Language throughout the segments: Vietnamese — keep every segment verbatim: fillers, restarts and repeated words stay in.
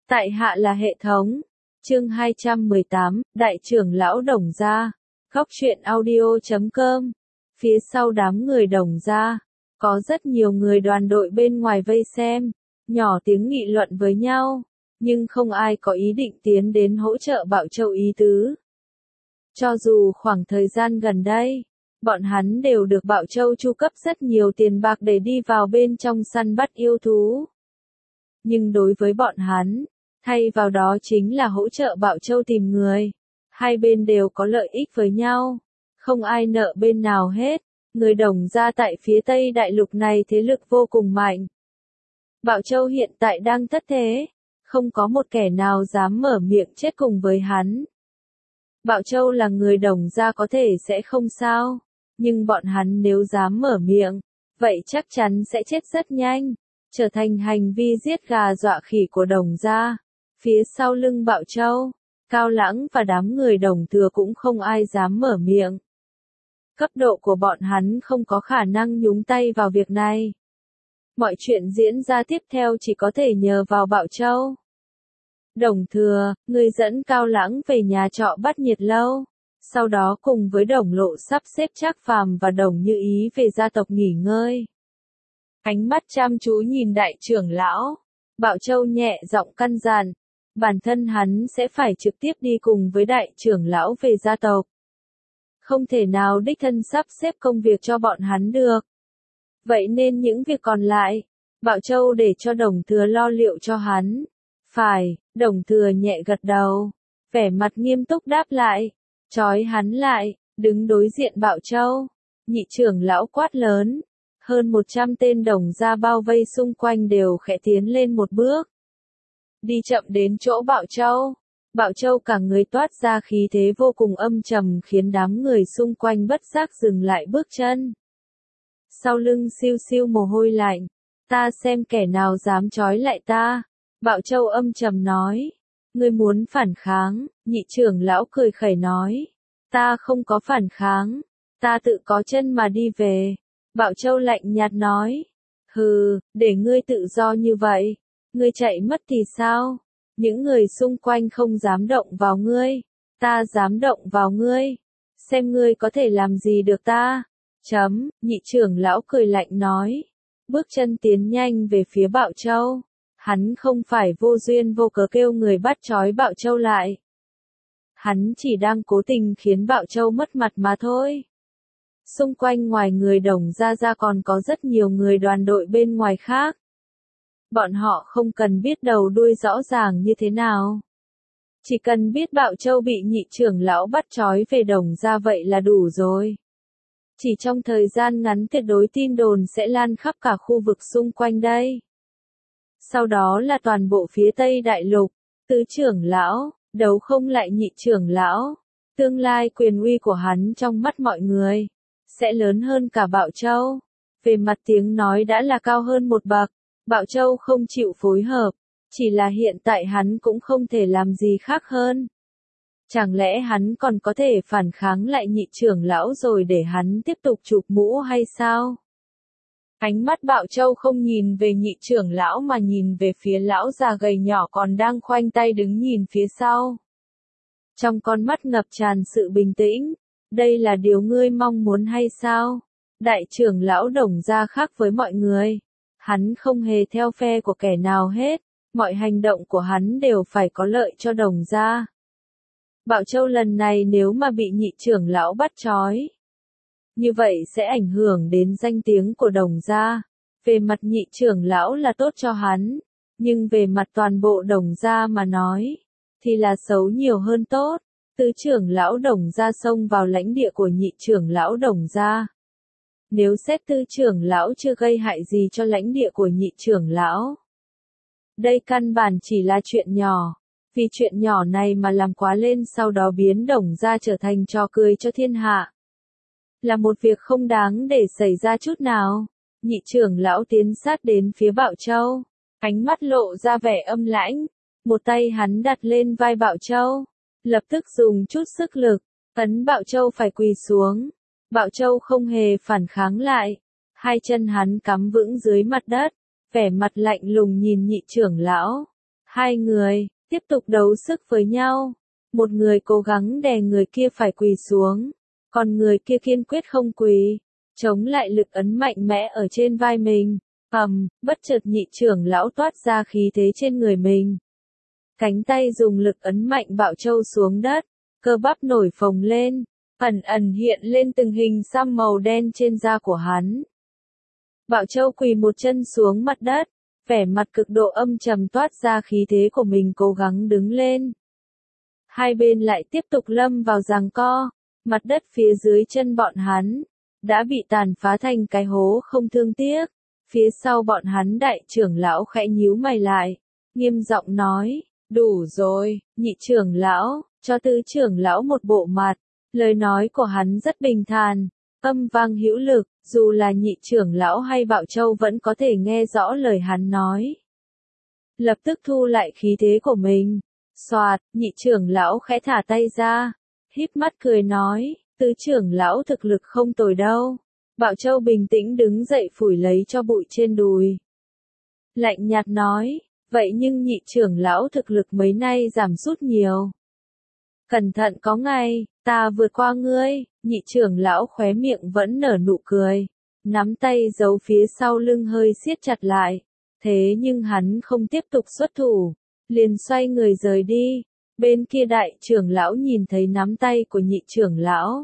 Tại hạ là hệ thống. Chương hai trăm mười tám, Đại trưởng lão Đồng Gia. Góc truyện audio chấm com. Phía sau đám người Đồng Gia, có rất nhiều người đoàn đội bên ngoài vây xem, nhỏ tiếng nghị luận với nhau, nhưng không ai có ý định tiến đến hỗ trợ Bảo Châu ý tứ. Cho dù khoảng thời gian gần đây, bọn hắn đều được Bảo Châu chu cấp rất nhiều tiền bạc để đi vào bên trong săn bắt yêu thú. Nhưng đối với bọn hắn, thay vào đó chính là hỗ trợ Bảo Châu tìm người. Hai bên đều có lợi ích với nhau, không ai nợ bên nào hết. Người Đồng Gia tại phía Tây Đại Lục này thế lực vô cùng mạnh. Bảo Châu hiện tại đang thất thế, không có một kẻ nào dám mở miệng chết cùng với hắn. Bảo Châu là người Đồng Gia có thể sẽ không sao, nhưng bọn hắn nếu dám mở miệng, vậy chắc chắn sẽ chết rất nhanh, trở thành hành vi giết gà dọa khỉ của Đồng Gia. Phía sau lưng Bảo Châu, Cao Lãng và đám người Đồng Thừa cũng không ai dám mở miệng. Cấp độ của bọn hắn không có khả năng nhúng tay vào việc này. Mọi chuyện diễn ra tiếp theo chỉ có thể nhờ vào Bảo Châu. Đồng Thừa, người dẫn Cao Lãng về nhà trọ Bát Nhiệt Lâu, sau đó cùng với Đồng Lộ sắp xếp Trác Phàm và Đồng Như Ý về gia tộc nghỉ ngơi. Ánh mắt chăm chú nhìn đại trưởng lão, Bảo Châu nhẹ giọng căn dặn, bản thân hắn sẽ phải trực tiếp đi cùng với đại trưởng lão về gia tộc. Không thể nào đích thân sắp xếp công việc cho bọn hắn được. Vậy nên những việc còn lại, Bảo Châu để cho Đồng Thừa lo liệu cho hắn. Phải, Đồng Thừa nhẹ gật đầu, vẻ mặt nghiêm túc đáp lại, trói hắn lại, đứng đối diện Bảo Châu. Nhị trưởng lão quát lớn, hơn một trăm tên Đồng Gia bao vây xung quanh đều khẽ tiến lên một bước. Đi chậm đến chỗ Bảo Châu. Bảo Châu cả người toát ra khí thế vô cùng âm trầm khiến đám người xung quanh bất giác dừng lại bước chân. Sau lưng siêu siêu mồ hôi lạnh, ta xem kẻ nào dám trói lại ta. Bảo Châu âm trầm nói, ngươi muốn phản kháng, nhị trưởng lão cười khẩy nói, ta không có phản kháng, ta tự có chân mà đi về. Bảo Châu lạnh nhạt nói, hừ, để ngươi tự do như vậy, ngươi chạy mất thì sao? Những người xung quanh không dám động vào ngươi, ta dám động vào ngươi, xem ngươi có thể làm gì được ta. Chấm, nhị trưởng lão cười lạnh nói, bước chân tiến nhanh về phía Bảo Châu. Hắn không phải vô duyên vô cớ kêu người bắt trói Bảo Châu lại. Hắn chỉ đang cố tình khiến Bảo Châu mất mặt mà thôi. Xung quanh ngoài người Đồng Gia ra còn có rất nhiều người đoàn đội bên ngoài khác. Bọn họ không cần biết đầu đuôi rõ ràng như thế nào. Chỉ cần biết Bảo Châu bị nhị trưởng lão bắt trói về Đồng Gia vậy là đủ rồi. Chỉ trong thời gian ngắn tuyệt đối tin đồn sẽ lan khắp cả khu vực xung quanh đây. Sau đó là toàn bộ phía Tây Đại Lục, tứ trưởng lão, đấu không lại nhị trưởng lão. Tương lai quyền uy của hắn trong mắt mọi người, sẽ lớn hơn cả Bảo Châu. Về mặt tiếng nói đã là cao hơn một bậc. Bảo Châu không chịu phối hợp, chỉ là hiện tại hắn cũng không thể làm gì khác hơn. Chẳng lẽ hắn còn có thể phản kháng lại nhị trưởng lão rồi để hắn tiếp tục chụp mũ hay sao? Ánh mắt Bảo Châu không nhìn về nhị trưởng lão mà nhìn về phía lão già gầy nhỏ còn đang khoanh tay đứng nhìn phía sau. Trong con mắt ngập tràn sự bình tĩnh, đây là điều ngươi mong muốn hay sao? Đại trưởng lão Đồng Gia khác với mọi người. Hắn không hề theo phe của kẻ nào hết, mọi hành động của hắn đều phải có lợi cho Đồng Gia. Bảo Châu lần này nếu mà bị nhị trưởng lão bắt trói, như vậy sẽ ảnh hưởng đến danh tiếng của Đồng Gia. Về mặt nhị trưởng lão là tốt cho hắn, nhưng về mặt toàn bộ Đồng Gia mà nói, thì là xấu nhiều hơn tốt. Tứ trưởng lão Đồng Gia xông vào lãnh địa của nhị trưởng lão Đồng Gia. Nếu xét tứ trưởng lão chưa gây hại gì cho lãnh địa của nhị trưởng lão, đây căn bản chỉ là chuyện nhỏ. Vì chuyện nhỏ này mà làm quá lên sau đó biến Đồng Gia trở thành trò cười cho thiên hạ. Là một việc không đáng để xảy ra chút nào. Nhị trưởng lão tiến sát đến phía Bảo Châu, ánh mắt lộ ra vẻ âm lãnh. Một tay hắn đặt lên vai Bảo Châu, lập tức dùng chút sức lực, ấn Bảo Châu phải quỳ xuống. Bảo Châu không hề phản kháng lại, hai chân hắn cắm vững dưới mặt đất, vẻ mặt lạnh lùng nhìn nhị trưởng lão. Hai người, tiếp tục đấu sức với nhau. Một người cố gắng đè người kia phải quỳ xuống, còn người kia kiên quyết không quỳ, chống lại lực ấn mạnh mẽ ở trên vai mình. Ầm, bất chợt nhị trưởng lão toát ra khí thế trên người mình. Cánh tay dùng lực ấn mạnh Bảo Châu xuống đất, cơ bắp nổi phồng lên, ẩn ẩn hiện lên từng hình xăm màu đen trên da của hắn. Bảo Châu quỳ một chân xuống mặt đất, vẻ mặt cực độ âm trầm toát ra khí thế của mình cố gắng đứng lên. Hai bên lại tiếp tục lâm vào giằng co, mặt đất phía dưới chân bọn hắn đã bị tàn phá thành cái hố không thương tiếc. Phía sau bọn hắn đại trưởng lão khẽ nhíu mày lại, nghiêm giọng nói, đủ rồi, nhị trưởng lão, cho tứ trưởng lão một bộ mặt. Lời nói của hắn rất bình thản, âm vang hữu lực, dù là nhị trưởng lão hay Bảo Châu vẫn có thể nghe rõ lời hắn nói. Lập tức thu lại khí thế của mình. Soạt, nhị trưởng lão khẽ thả tay ra, híp mắt cười nói, tứ trưởng lão thực lực không tồi đâu. Bảo Châu bình tĩnh đứng dậy phủi lấy cho bụi trên đùi. Lạnh nhạt nói, vậy nhưng nhị trưởng lão thực lực mấy nay giảm sút nhiều. Cẩn thận có ngày, ta vượt qua ngươi, nhị trưởng lão khóe miệng vẫn nở nụ cười, nắm tay giấu phía sau lưng hơi siết chặt lại. Thế nhưng hắn không tiếp tục xuất thủ, liền xoay người rời đi. Bên kia đại trưởng lão nhìn thấy nắm tay của nhị trưởng lão.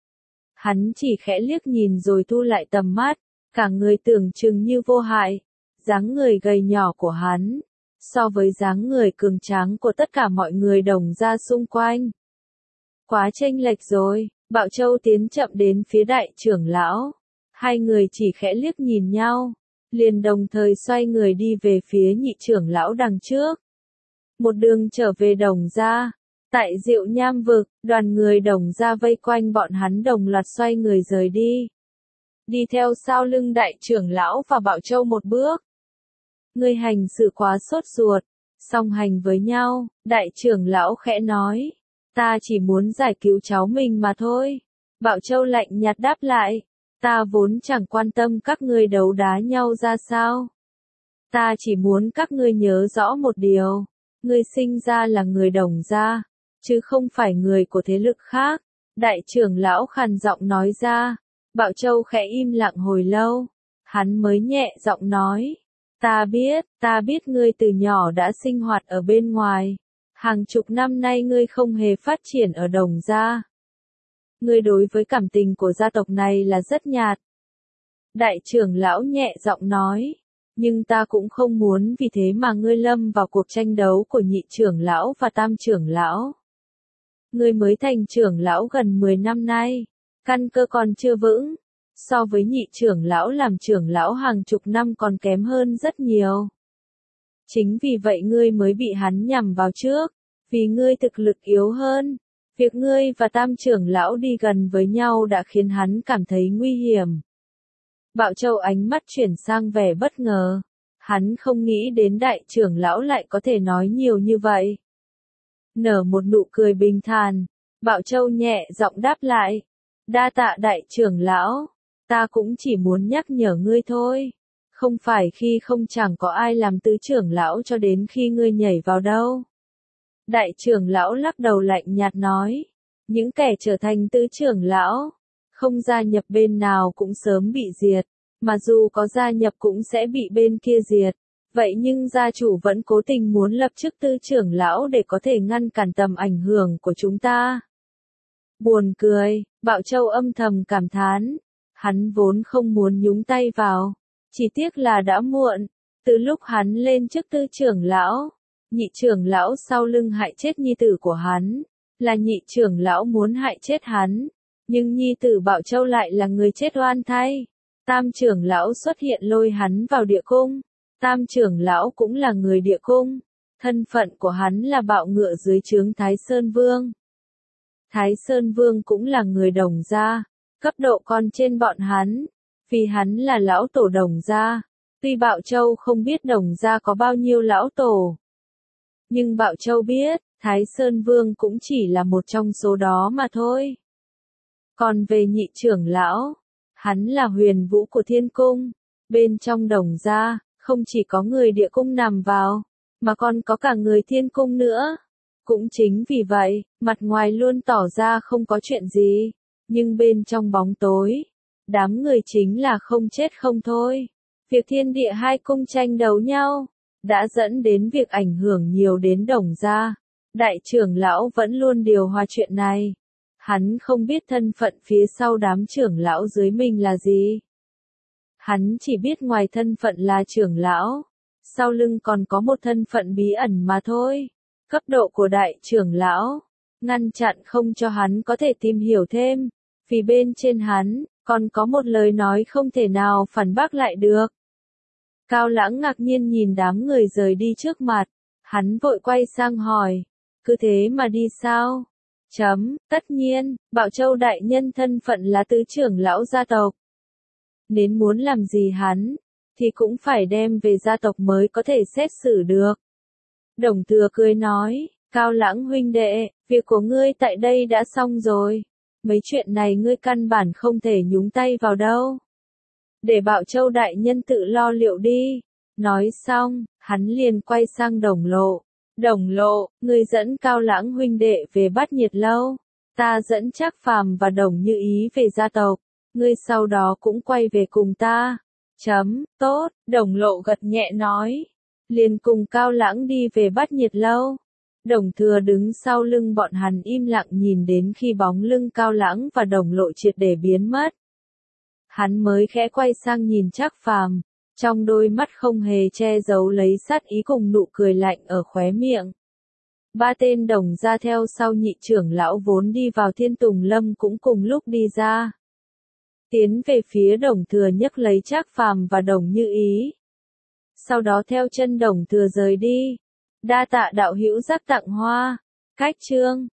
Hắn chỉ khẽ liếc nhìn rồi thu lại tầm mắt, cả người tưởng chừng như vô hại. Dáng người gầy nhỏ của hắn, so với dáng người cường tráng của tất cả mọi người đồng ra xung quanh. Quá chênh lệch rồi, Bảo Châu tiến chậm đến phía đại trưởng lão. Hai người chỉ khẽ liếc nhìn nhau, liền đồng thời xoay người đi về phía nhị trưởng lão đằng trước. Một đường trở về đồng gia. Tại Diệu Nham vực, đoàn người đồng gia vây quanh bọn hắn đồng loạt xoay người rời đi. Đi theo sau lưng đại trưởng lão và Bảo Châu một bước. Ngươi hành sự quá sốt ruột, song hành với nhau, đại trưởng lão khẽ nói. Ta chỉ muốn giải cứu cháu mình mà thôi. Bảo Châu lạnh nhạt đáp lại. Ta vốn chẳng quan tâm các ngươi đấu đá nhau ra sao. Ta chỉ muốn các ngươi nhớ rõ một điều. Ngươi sinh ra là người đồng gia, chứ không phải người của thế lực khác. Đại trưởng lão khàn giọng nói ra. Bảo Châu khẽ im lặng hồi lâu. Hắn mới nhẹ giọng nói. Ta biết, ta biết ngươi từ nhỏ đã sinh hoạt ở bên ngoài. Hàng chục năm nay ngươi không hề phát triển ở đồng gia. Ngươi đối với cảm tình của gia tộc này là rất nhạt. Đại trưởng lão nhẹ giọng nói. Nhưng ta cũng không muốn vì thế mà ngươi lâm vào cuộc tranh đấu của nhị trưởng lão và tam trưởng lão. Ngươi mới thành trưởng lão gần mười năm nay, căn cơ còn chưa vững, so với nhị trưởng lão làm trưởng lão hàng chục năm còn kém hơn rất nhiều. Chính vì vậy ngươi mới bị hắn nhằm vào trước, vì ngươi thực lực yếu hơn. Việc ngươi và tam trưởng lão đi gần với nhau đã khiến hắn cảm thấy nguy hiểm. Bảo Châu ánh mắt chuyển sang vẻ bất ngờ. Hắn không nghĩ đến đại trưởng lão lại có thể nói nhiều như vậy. Nở một nụ cười bình thản, Bảo Châu nhẹ giọng đáp lại. Đa tạ đại trưởng lão, ta cũng chỉ muốn nhắc nhở ngươi thôi. Không phải khi không chẳng có ai làm tứ trưởng lão cho đến khi ngươi nhảy vào đâu. Đại trưởng lão lắc đầu lạnh nhạt nói. Những kẻ trở thành tứ trưởng lão, không gia nhập bên nào cũng sớm bị diệt, mà dù có gia nhập cũng sẽ bị bên kia diệt. Vậy nhưng gia chủ vẫn cố tình muốn lập chức tư trưởng lão để có thể ngăn cản tầm ảnh hưởng của chúng ta. Buồn cười, Bảo Châu âm thầm cảm thán. Hắn vốn không muốn nhúng tay vào, chỉ tiếc là đã muộn. Từ lúc hắn lên chức tư trưởng lão, nhị trưởng lão sau lưng hại chết nhi tử của hắn, là nhị trưởng lão muốn hại chết hắn. Nhưng nhi tử Bảo Châu lại là người chết oan thay. Tam trưởng lão xuất hiện lôi hắn vào địa cung. Tam trưởng lão cũng là người địa cung. Thân phận của hắn là bạo ngựa dưới trướng Thái Sơn Vương. Thái Sơn Vương cũng là người đồng gia, cấp độ còn trên bọn hắn. Vì hắn là lão tổ đồng gia. Tuy Bảo Châu không biết đồng gia có bao nhiêu lão tổ, nhưng Bảo Châu biết, Thái Sơn Vương cũng chỉ là một trong số đó mà thôi. Còn về nhị trưởng lão, hắn là huyền vũ của thiên cung. Bên trong đồng gia, không chỉ có người địa cung nằm vào, mà còn có cả người thiên cung nữa. Cũng chính vì vậy, mặt ngoài luôn tỏ ra không có chuyện gì, nhưng bên trong bóng tối, đám người chính là không chết không thôi. Việc thiên địa hai cung tranh đấu nhau, đã dẫn đến việc ảnh hưởng nhiều đến Đồng gia. Đại trưởng lão vẫn luôn điều hòa chuyện này. Hắn không biết thân phận phía sau đám trưởng lão dưới mình là gì. Hắn chỉ biết ngoài thân phận là trưởng lão, sau lưng còn có một thân phận bí ẩn mà thôi. Cấp độ của đại trưởng lão, ngăn chặn không cho hắn có thể tìm hiểu thêm, vì bên trên hắn, còn có một lời nói không thể nào phản bác lại được. Cao Lãng ngạc nhiên nhìn đám người rời đi trước mặt, hắn vội quay sang hỏi, cứ thế mà đi sao? Chấm, tất nhiên, Bảo Châu đại nhân thân phận là tứ trưởng lão gia tộc. Nếu muốn làm gì hắn, thì cũng phải đem về gia tộc mới có thể xét xử được. Đồng Thừa cười nói, Cao Lãng huynh đệ, việc của ngươi tại đây đã xong rồi. Mấy chuyện này ngươi căn bản không thể nhúng tay vào đâu. Để Bảo Châu đại nhân tự lo liệu đi. Nói xong, hắn liền quay sang Đồng Lộ. Đồng Lộ, ngươi dẫn Cao Lãng huynh đệ về Bát Nhiệt Lâu. Ta dẫn Trác Phàm và Đồng Như Ý về gia tộc. Ngươi sau đó cũng quay về cùng ta. Chấm, tốt, Đồng Lộ gật nhẹ nói. Liền cùng Cao Lãng đi về Bát Nhiệt Lâu. Đồng Thừa đứng sau lưng bọn hắn im lặng nhìn đến khi bóng lưng Cao Lãng và Đồng Lộ triệt để biến mất. Hắn mới khẽ quay sang nhìn Trác Phàm, trong đôi mắt không hề che giấu lấy sát ý cùng nụ cười lạnh ở khóe miệng. Ba tên Đồng gia theo sau nhị trưởng lão vốn đi vào Thiên Tùng Lâm cũng cùng lúc đi ra. Tiến về phía Đồng Thừa nhấc lấy Trác Phàm và Đồng Như Ý. Sau đó theo chân Đồng Thừa rời đi. Đa tạ đạo hữu giác tặng hoa. Cách chương